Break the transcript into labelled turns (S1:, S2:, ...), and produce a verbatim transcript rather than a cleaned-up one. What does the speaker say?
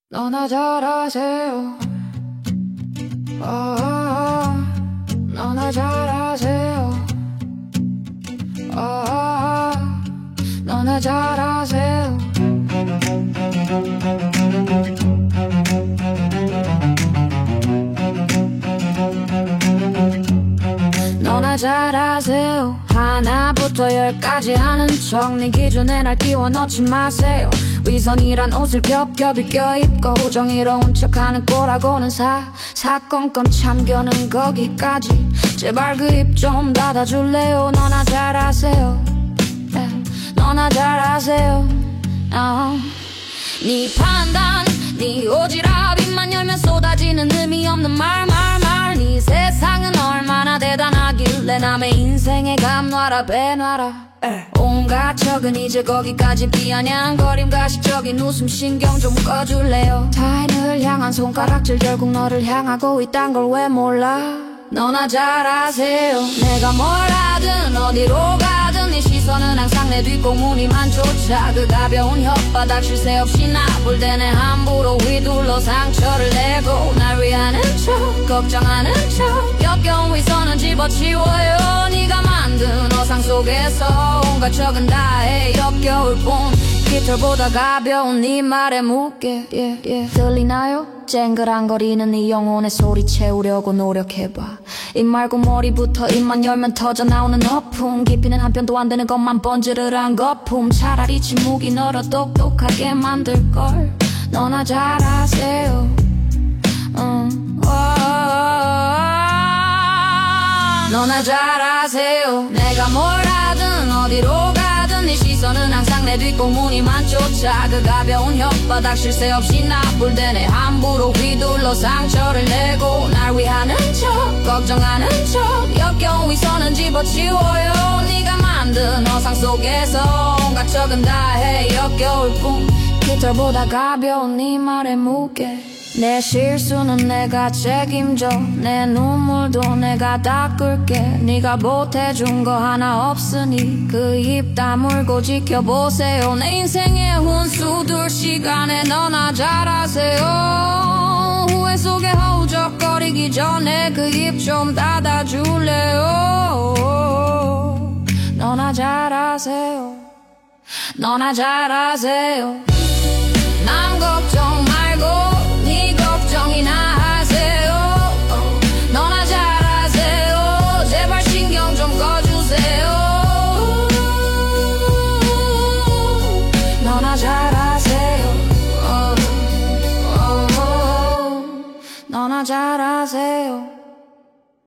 S1: 너나 잘하세요. 아, 너나 잘하세요. 아, 너나 잘하세요. 너나 잘하세요. 하나부터 열까지 하는 척 네 기준에 날 끼워 넣지 마세요. 위선이란 옷을 겹겹이 껴입고 정의로운 척하는 꼴하고는 사 사건건 참견은 거기까지. 제발 그 입 좀 닫아줄래요. 너나 잘하세요. yeah. 너나 잘하세요. uh. 네 판단 네 오지랖 입만 열면 쏟아지는 의미 없는 말 말 말. 네 세상은 얼마나 대단하길래 남의 인생에 감놔라 배놔라. 온갖 척은 이제 거기까지. 비아냥거림 가식적인 웃음 신경 좀 꺼줄래요. 타인을 향한 손가락질 결국 너를 향하고 있단 걸 왜 몰라. 너나 잘하세요. 내가 뭘 하든 어디로 가든 네 시선은 항상 내 뒷공무니만 쫓아. 그 가벼운 혓바닥 쉴 새 없이 나불 때내 함부로 휘둘러 상처를 내고 날 위하는 척 걱정하는 척 역겨운 위선은 집어치워요. 네가 만든 어상 속에서 온갖 척은 다해 역겨울 뿐. 깃털보다 가벼운 네 말의 무게 yeah, yeah. 들리나요? 쨍그랑거리는 네 영혼의 소리 채우려고 노력해봐. 입 말고 머리부터 입만 열면 터져나오는 어품. 깊이는 한 편도 안 되는 것만 번지르르한 거품. 차라리 침묵이 너를 똑똑하게 만들걸. 너나 잘하세요. 음. 너나 잘하세요. 내가 뭘 하든 어디로 가든 네 시선은 항상 내 뒷공무니만 쫓아. 그 가벼운 혓바닥 쉴 새 없이 나불 때내 함부로 휘둘러 상처를 내고 날 위하는 척 걱정하는 척 역겨운 위선은 집어치워요. 네가 만든 어상 속에서 온갖 척은 다해 역겨울 뿐. 깃털보다 가벼운 네 말의 무게. 내 실수는 내가 책임져. 내 눈물도 내가 닦을게. 네가 보태준 거 하나 없으니 그 입 다물고 지켜보세요. 내 인생의 훈수 둘 시간에 너나 잘하세요. 후회 속에 허우적거리기 전에 그 입 좀 닫아줄래요. 너나 잘하세요. 너나 잘하세요. 남 걱정 말고 네 걱정이나 하세요. 너나 잘하세요. 제발 신경 좀 꺼주세요. 너나 잘하세요. 너나 잘하세요.